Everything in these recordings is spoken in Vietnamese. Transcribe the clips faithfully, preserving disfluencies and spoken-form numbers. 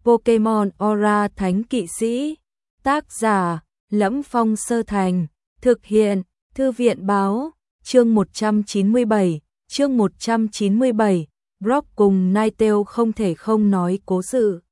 Pokemon Aura Thánh Kỵ Sĩ. Tác giả: Lẫm Phong Sơ Thành. Thực hiện: Thư viện báo. Chương một trăm chín mươi bảy. Chương một trăm chín mươi bảy. Brock cùng Ninetale không thể không nói cố sự.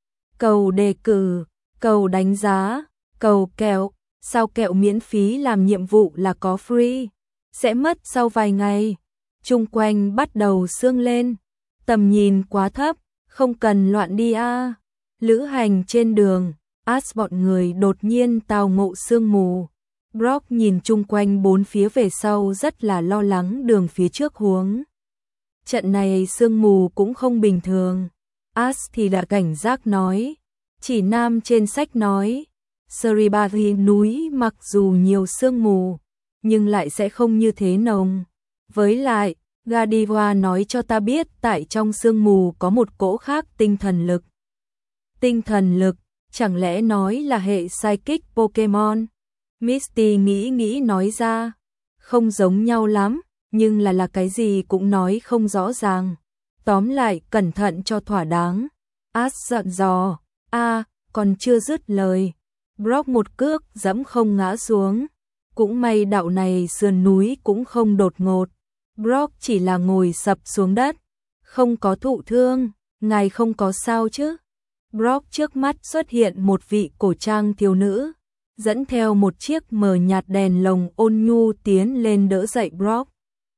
Cầu đề cử, cầu đánh giá, cầu kẹo. Sao kẹo miễn phí làm nhiệm vụ là có free? Sẽ mất sau vài ngày. Chung quanh bắt đầu sương lên. Tầm nhìn quá thấp, không cần loạn đi a. À. Lữ hành trên đường, Ash bọn người đột nhiên tao ngộ sương mù. Brock nhìn chung quanh bốn phía về sau rất là lo lắng đường phía trước huống. Trận này sương mù cũng không bình thường. Ash thì đã cảnh giác nói. Chỉ nam trên sách nói. Sribari núi mặc dù nhiều sương mù, nhưng lại sẽ không như thế nồng. Với lại, Godiva nói cho ta biết tại trong sương mù có một cỗ khác tinh thần lực. Tinh thần lực, chẳng lẽ nói là hệ psychic Pokemon? Misty nghĩ nghĩ nói ra. Không giống nhau lắm, nhưng là là cái gì cũng nói không rõ ràng. Tóm lại cẩn thận cho thỏa đáng. Ash giận dò. A, còn chưa dứt lời. Brock một cước giẫm không ngã xuống. Cũng may đạo này sườn núi cũng không đột ngột. Brock chỉ là ngồi sập xuống đất. Không có thụ thương, ngài không có sao chứ? Brock trước mắt xuất hiện một vị cổ trang thiếu nữ, dẫn theo một chiếc mờ nhạt đèn lồng ôn nhu tiến lên đỡ dậy Brock.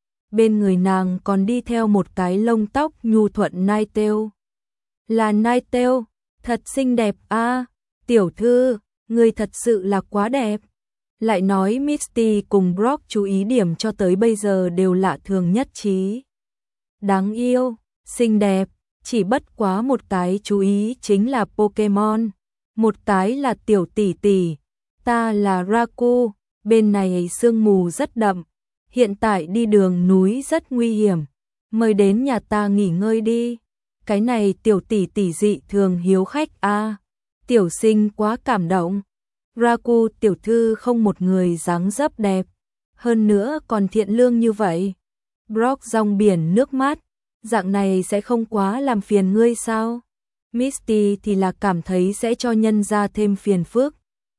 Bên người nàng còn đi theo một cái lông tóc nhu thuận Ninetale. Là Ninetale, thật xinh đẹp a, à, tiểu thư, người thật sự là quá đẹp. Lại nói Misty cùng Brock chú ý điểm cho tới bây giờ đều lạ thường nhất trí. Đáng yêu, xinh đẹp, chỉ bất quá một cái chú ý chính là Pokemon, một cái là tiểu tỷ tỷ, ta là Raku, bên này sương mù rất đậm, hiện tại đi đường núi rất nguy hiểm, mời đến nhà ta nghỉ ngơi đi. Cái này tiểu tỷ tỷ dị thường hiếu khách a, à, tiểu sinh quá cảm động. Raku tiểu thư không một người dáng dấp đẹp, hơn nữa còn thiện lương như vậy. Brock dòng biển nước mắt, dạng này sẽ không quá làm phiền ngươi sao? Misty thì là cảm thấy sẽ cho nhân ra thêm phiền phức.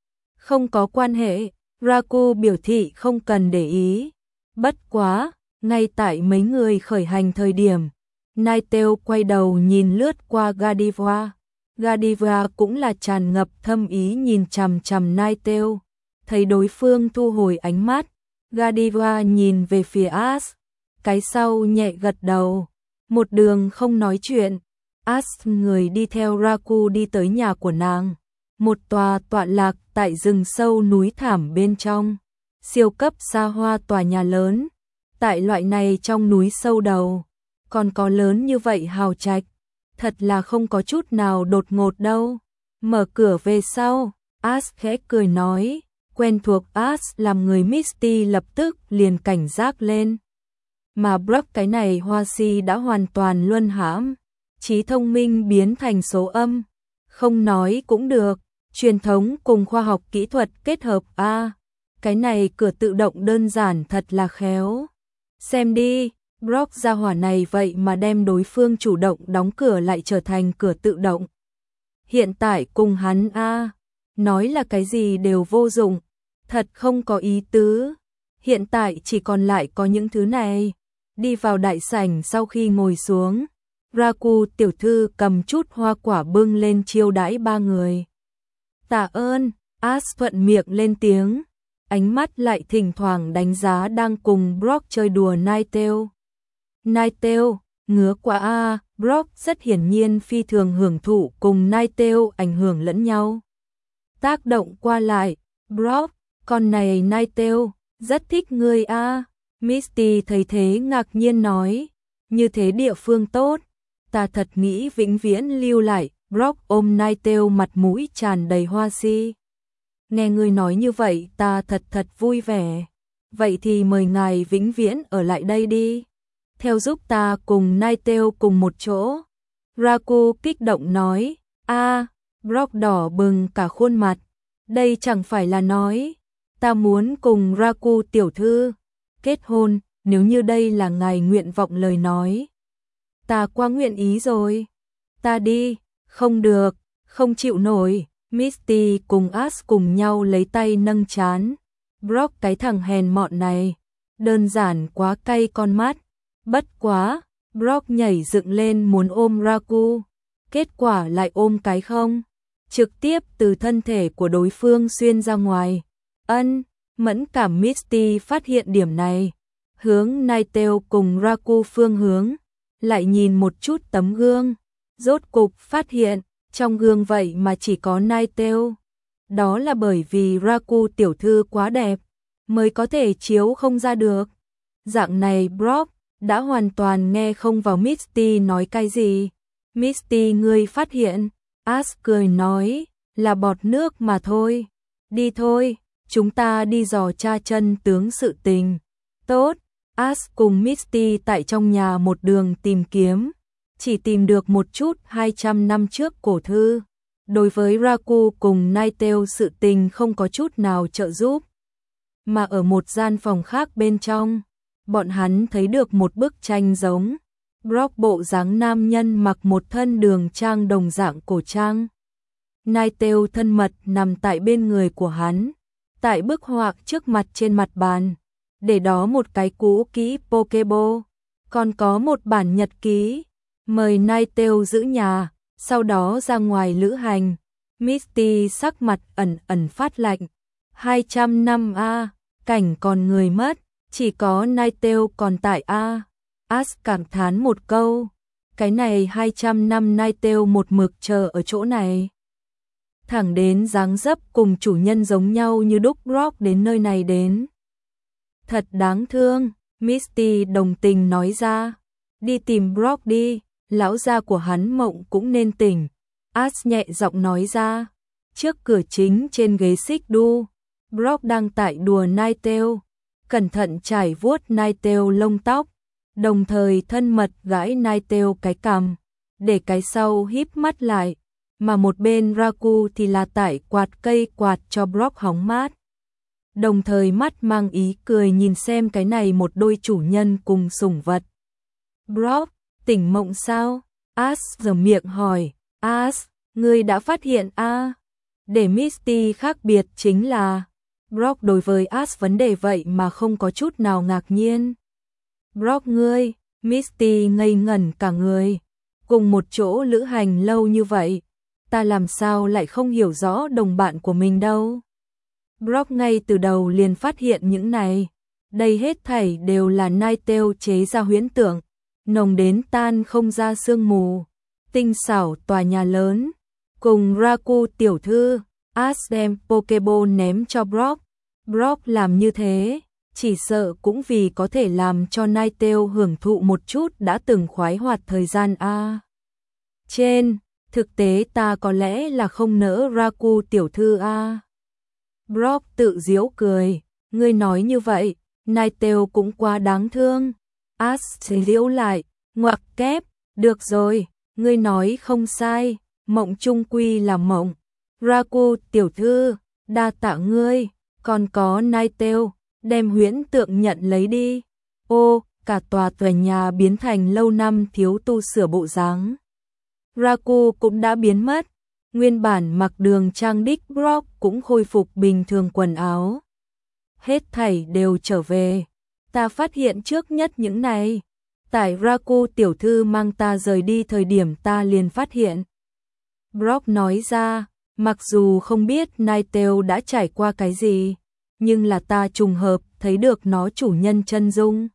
Không có quan hệ, Raku biểu thị không cần để ý. Bất quá, ngay tại mấy người khởi hành thời điểm, Ninetale quay đầu nhìn lướt qua Godiva. Godiva cũng là tràn ngập thâm ý nhìn chằm chằm Ninetale. Thấy đối phương thu hồi ánh mắt, Godiva nhìn về phía Ash. Cái sau nhẹ gật đầu. Một đường không nói chuyện, Ash người đi theo Raku đi tới nhà của nàng. Một tòa tọa lạc tại rừng sâu núi thảm bên trong. Siêu cấp xa hoa tòa nhà lớn. Tại loại này trong núi sâu đầu, còn có lớn như vậy hào trạch. Thật là không có chút nào đột ngột đâu. Mở cửa về sau, Ash khẽ cười nói. Quen thuộc Ash làm người Misty lập tức liền cảnh giác lên. Mà Brock cái này hoa si đã hoàn toàn luân hãm. Trí thông minh biến thành số âm. Không nói cũng được. Truyền thống cùng khoa học kỹ thuật kết hợp a, à, cái này cửa tự động đơn giản thật là khéo. Xem đi. Brock ra hỏa này vậy mà đem đối phương chủ động đóng cửa lại trở thành cửa tự động. Hiện tại cùng hắn a, à, nói là cái gì đều vô dụng, thật không có ý tứ. Hiện tại chỉ còn lại có những thứ này. Đi vào đại sảnh sau khi ngồi xuống, Raku tiểu thư cầm chút hoa quả bưng lên chiêu đãi ba người. Tạ ơn, Ash thuận miệng lên tiếng, ánh mắt lại thỉnh thoảng đánh giá đang cùng Brock chơi đùa Ninetale. Ninetale, ngứa quá a, à, Brock rất hiển nhiên phi thường hưởng thụ cùng Ninetale ảnh hưởng lẫn nhau. Tác động qua lại, Brock, con này Ninetale, rất thích ngươi a. À. Misty thấy thế ngạc nhiên nói, như thế địa phương tốt, ta thật nghĩ vĩnh viễn lưu lại. Brock ôm Ninetale mặt mũi tràn đầy hoa si. Nghe ngươi nói như vậy ta thật thật vui vẻ. Vậy thì mời ngài vĩnh viễn ở lại đây đi. Theo giúp ta cùng Ninetale cùng một chỗ. Raku kích động nói. A, à, Brock đỏ bừng cả khuôn mặt. Đây chẳng phải là nói. Ta muốn cùng Raku tiểu thư kết hôn, nếu như đây là ngài nguyện vọng lời nói. Ta quá nguyện ý rồi. Ta đi. Không được, Không chịu nổi, Misty cùng Ash cùng nhau lấy tay nâng trán. Brock cái thằng hèn mọn này, đơn giản quá cay con mắt. Bất quá, Brock nhảy dựng lên muốn ôm Raku, kết quả lại ôm cái không, trực tiếp từ thân thể của đối phương xuyên ra ngoài. Ân, mẫn cảm Misty phát hiện điểm này, hướng Ninetale cùng Raku phương hướng, lại nhìn một chút tấm gương, rốt cục phát hiện, trong gương vậy mà chỉ có Ninetale. Đó là bởi vì Raku tiểu thư quá đẹp, mới có thể chiếu không ra được. Dạng này Brock đã hoàn toàn nghe không vào Misty nói cái gì. Misty ngươi phát hiện, Ash cười nói, là bọt nước mà thôi. Đi thôi, chúng ta đi dò tra chân tướng sự tình. Tốt, Ash cùng Misty tại trong nhà một đường tìm kiếm, chỉ tìm được một chút hai trăm năm trước cổ thư. Đối với Raku cùng Ninetale sự tình không có chút nào trợ giúp. Mà ở một gian phòng khác bên trong, bọn hắn thấy được một bức tranh giống. Brock bộ dáng nam nhân mặc một thân đường trang đồng dạng cổ trang. Ninetale thân mật nằm tại bên người của hắn. Tại bức họa trước mặt trên mặt bàn, để đó một cái cũ kỹ Pokeball, còn có một bản nhật ký, mời Ninetale giữ nhà, sau đó ra ngoài lữ hành. Misty sắc mặt ẩn ẩn phát lạnh. hai trăm năm a, cảnh còn người mất, chỉ có Ninetale còn tại a. Ash cảm thán một câu, cái này hai trăm năm Ninetale một mực chờ ở chỗ này. Thẳng đến dáng dấp cùng chủ nhân giống nhau như đúc Brock đến nơi này đến. Thật đáng thương, Misty đồng tình nói ra. Đi tìm Brock đi, lão gia của hắn mộng cũng nên tỉnh. Ash nhẹ giọng nói ra. Trước cửa chính trên ghế xích đu, Brock đang tại đùa Ninetale, cẩn thận trải vuốt Ninetale lông tóc, đồng thời thân mật gãi Ninetale cái cằm, để cái sau híp mắt lại, mà một bên Raku thì là tải quạt cây quạt cho Brock hóng mát. Đồng thời mắt mang ý cười nhìn xem cái này một đôi chủ nhân cùng sủng vật. Brock, tỉnh mộng sao? Ash giở miệng hỏi. Ash, ngươi đã phát hiện a? À? Để Misty khác biệt chính là Brock đối với Ash vấn đề vậy mà không có chút nào ngạc nhiên. Brock ngươi, Misty ngây ngẩn cả người. Cùng một chỗ lữ hành lâu như vậy, ta làm sao lại không hiểu rõ đồng bạn của mình đâu. Brock ngay từ đầu liền phát hiện những này. Đây hết thảy đều là Ninetale chế ra huyễn tưởng, nồng đến tan không ra sương mù. Tinh xảo tòa nhà lớn, cùng Raku tiểu thư, Ash đem Pokeball ném cho Brock. Brock làm như thế, chỉ sợ cũng vì có thể làm cho Ninetale hưởng thụ một chút đã từng khoái hoạt thời gian a. Trên, thực tế ta có lẽ là không nỡ Raku tiểu thư a. Brock tự giễu cười, ngươi nói như vậy, Ninetale cũng quá đáng thương. Ash giễu lại, ngoặc kép, được rồi, ngươi nói không sai, mộng chung quy là mộng. Raku tiểu thư, đa tạ ngươi, còn có Ninetale, đem huyễn tượng nhận lấy đi. Ô, cả tòa tòa nhà biến thành lâu năm thiếu tu sửa bộ dáng. Raku cũng đã biến mất, nguyên bản mặc đường trang đích Brock cũng khôi phục bình thường quần áo. Hết thảy đều trở về, ta phát hiện trước nhất những này. Tại Raku tiểu thư mang ta rời đi thời điểm ta liền phát hiện. Brock nói ra, mặc dù không biết Ninetale đã trải qua cái gì, nhưng là ta trùng hợp thấy được nó chủ nhân chân dung.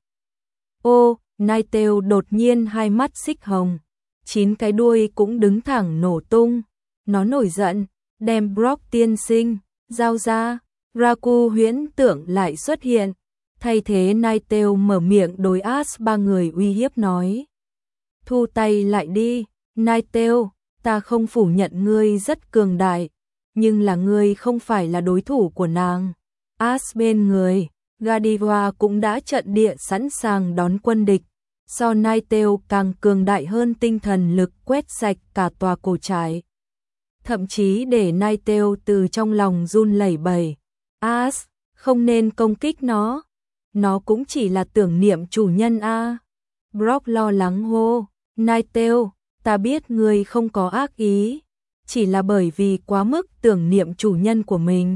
Ô, Ninetale đột nhiên hai mắt xích hồng, chín cái đuôi cũng đứng thẳng nổ tung. Nó nổi giận, đem Brock tiên sinh, giao ra. Raku huyễn tưởng lại xuất hiện, thay thế Ninetale mở miệng đối Ash ba người uy hiếp nói. Thu tay lại đi, Ninetale, ta không phủ nhận ngươi rất cường đại, nhưng là ngươi không phải là đối thủ của nàng. Ash bên người, Gardevoir cũng đã trận địa sẵn sàng đón quân địch, so Ninetale càng cường đại hơn tinh thần lực quét sạch cả tòa cổ trại. Thậm chí để Ninetale từ trong lòng run lẩy bẩy. Ash, không nên công kích nó. Nó cũng chỉ là tưởng niệm chủ nhân a. Brock lo lắng hô. Ninetale, ta biết ngươi không có ác ý, chỉ là bởi vì quá mức tưởng niệm chủ nhân của mình.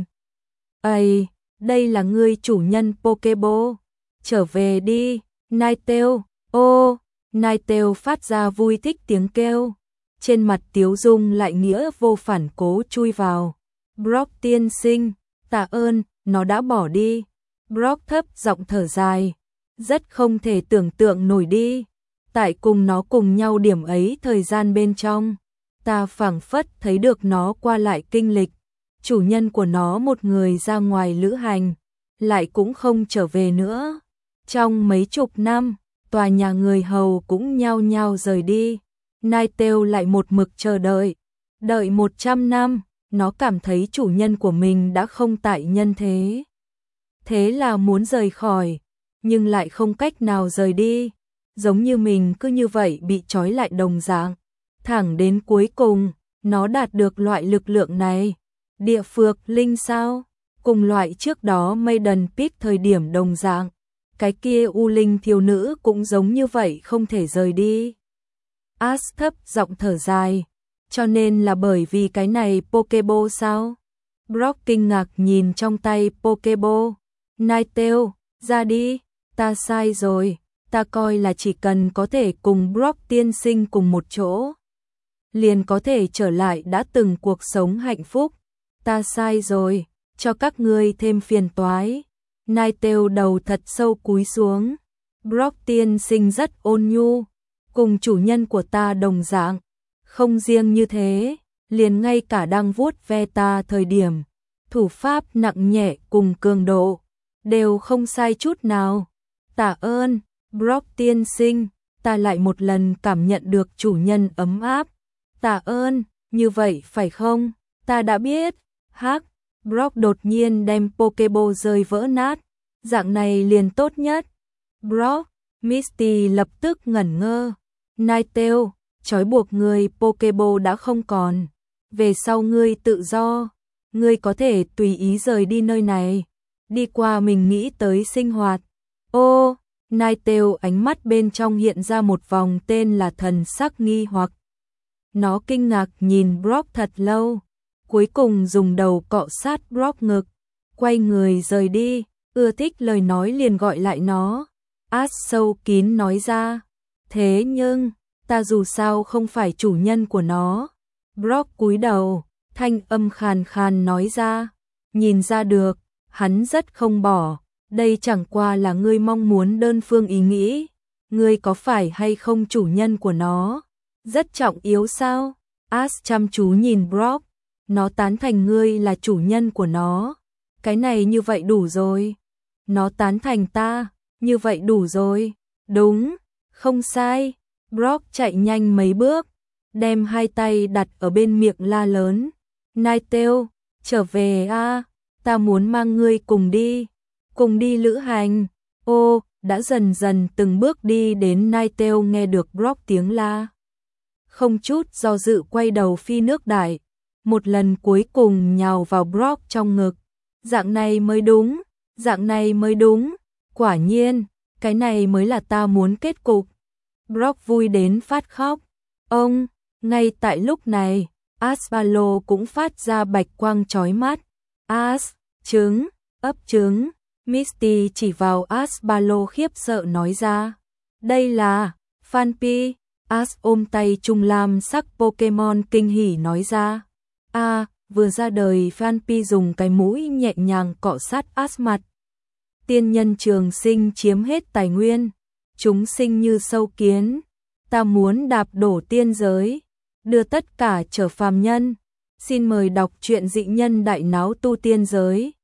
Ây, đây là ngươi chủ nhân Pokéball, trở về đi, Ninetale, ô, Ninetale phát ra vui thích tiếng kêu, trên mặt tiếu dung lại nghĩa vô phản cố chui vào. Brock tiên sinh, tạ ơn, nó đã bỏ đi. Brock thấp giọng thở dài, rất không thể tưởng tượng nổi đi. Tại cùng nó cùng nhau điểm ấy thời gian bên trong, ta phảng phất thấy được nó qua lại kinh lịch. Chủ nhân của nó một người ra ngoài lữ hành, lại cũng không trở về nữa. Trong mấy chục năm, tòa nhà người hầu cũng nhao nhao rời đi. Ninetale lại một mực chờ đợi. Đợi một trăm năm, nó cảm thấy chủ nhân của mình đã không tại nhân thế. Thế là muốn rời khỏi, nhưng lại không cách nào rời đi. Giống như mình cứ như vậy bị trói lại đồng dạng. Thẳng đến cuối cùng, nó đạt được loại lực lượng này. Địa phược linh sao? Cùng loại trước đó Maiden Peak thời điểm đồng dạng. Cái kia U Linh thiếu nữ cũng giống như vậy không thể rời đi. Ash thấp giọng thở dài. Cho nên là bởi vì cái này Pokéball sao? Brock kinh ngạc nhìn trong tay Pokéball. Ninetale, ra đi, ta sai rồi. Ta coi là chỉ cần có thể cùng Brock tiên sinh cùng một chỗ, liền có thể trở lại đã từng cuộc sống hạnh phúc. Ta sai rồi, cho các ngươi thêm phiền toái. Ninetale đầu thật sâu cúi xuống. Brock tiên sinh rất ôn nhu, cùng chủ nhân của ta đồng dạng. Không riêng như thế, liền ngay cả đang vuốt ve ta thời điểm, thủ pháp nặng nhẹ cùng cường độ, đều không sai chút nào. Tạ ơn, Brock tiên sinh, ta lại một lần cảm nhận được chủ nhân ấm áp. Tạ ơn, như vậy phải không? Ta đã biết. Hắc, Brock đột nhiên đem Pokéball rơi vỡ nát. Dạng này liền tốt nhất. Brock, Misty lập tức ngẩn ngơ. Ninetale, trói buộc người Pokéball đã không còn. Về sau ngươi tự do, ngươi có thể tùy ý rời đi nơi này, đi qua mình nghĩ tới sinh hoạt. Ô, Ninetale ánh mắt bên trong hiện ra một vòng tên là thần sắc nghi hoặc. Nó kinh ngạc nhìn Brock thật lâu, cuối cùng dùng đầu cọ sát Brock ngực, quay người rời đi. Ưa thích lời nói liền gọi lại nó. Ash sâu kín nói ra. Thế nhưng, ta dù sao không phải chủ nhân của nó. Brock cúi đầu, thanh âm khàn khàn nói ra. Nhìn ra được, hắn rất không bỏ. Đây chẳng qua là ngươi mong muốn đơn phương ý nghĩ. Ngươi có phải hay không chủ nhân của nó? Rất trọng yếu sao? Ash chăm chú nhìn Brock. Nó tán thành ngươi là chủ nhân của nó. Cái này như vậy đủ rồi. Nó tán thành ta, như vậy đủ rồi. Đúng, không sai. Brock chạy nhanh mấy bước, đem hai tay đặt ở bên miệng la lớn. Ninetale, trở về a, ta muốn mang ngươi cùng đi. Cùng đi lữ hành. Ô, đã dần dần từng bước đi đến. Ninetale nghe được Brock tiếng la, không chút do dự quay đầu phi nước đại, một lần cuối cùng nhào vào Brock trong ngực. Dạng này mới đúng, dạng này mới đúng, quả nhiên, cái này mới là ta muốn kết cục. Brock vui đến phát khóc. Ông, ngay tại lúc này, Asvalo cũng phát ra bạch quang chói mắt. As, trứng, ấp trứng. Misty chỉ vào Asvalo khiếp sợ nói ra. Đây là Phanpy. As ôm tay trung lam sắc Pokemon kinh hỉ nói ra. A, à, vừa ra đời Phanpy dùng cái mũi nhẹ nhàng cọ sát As mặt. Tiên nhân trường sinh chiếm hết tài nguyên, chúng sinh như sâu kiến. Ta muốn đạp đổ tiên giới, đưa tất cả trở phàm nhân. Xin mời đọc truyện dị nhân đại náo tu tiên giới.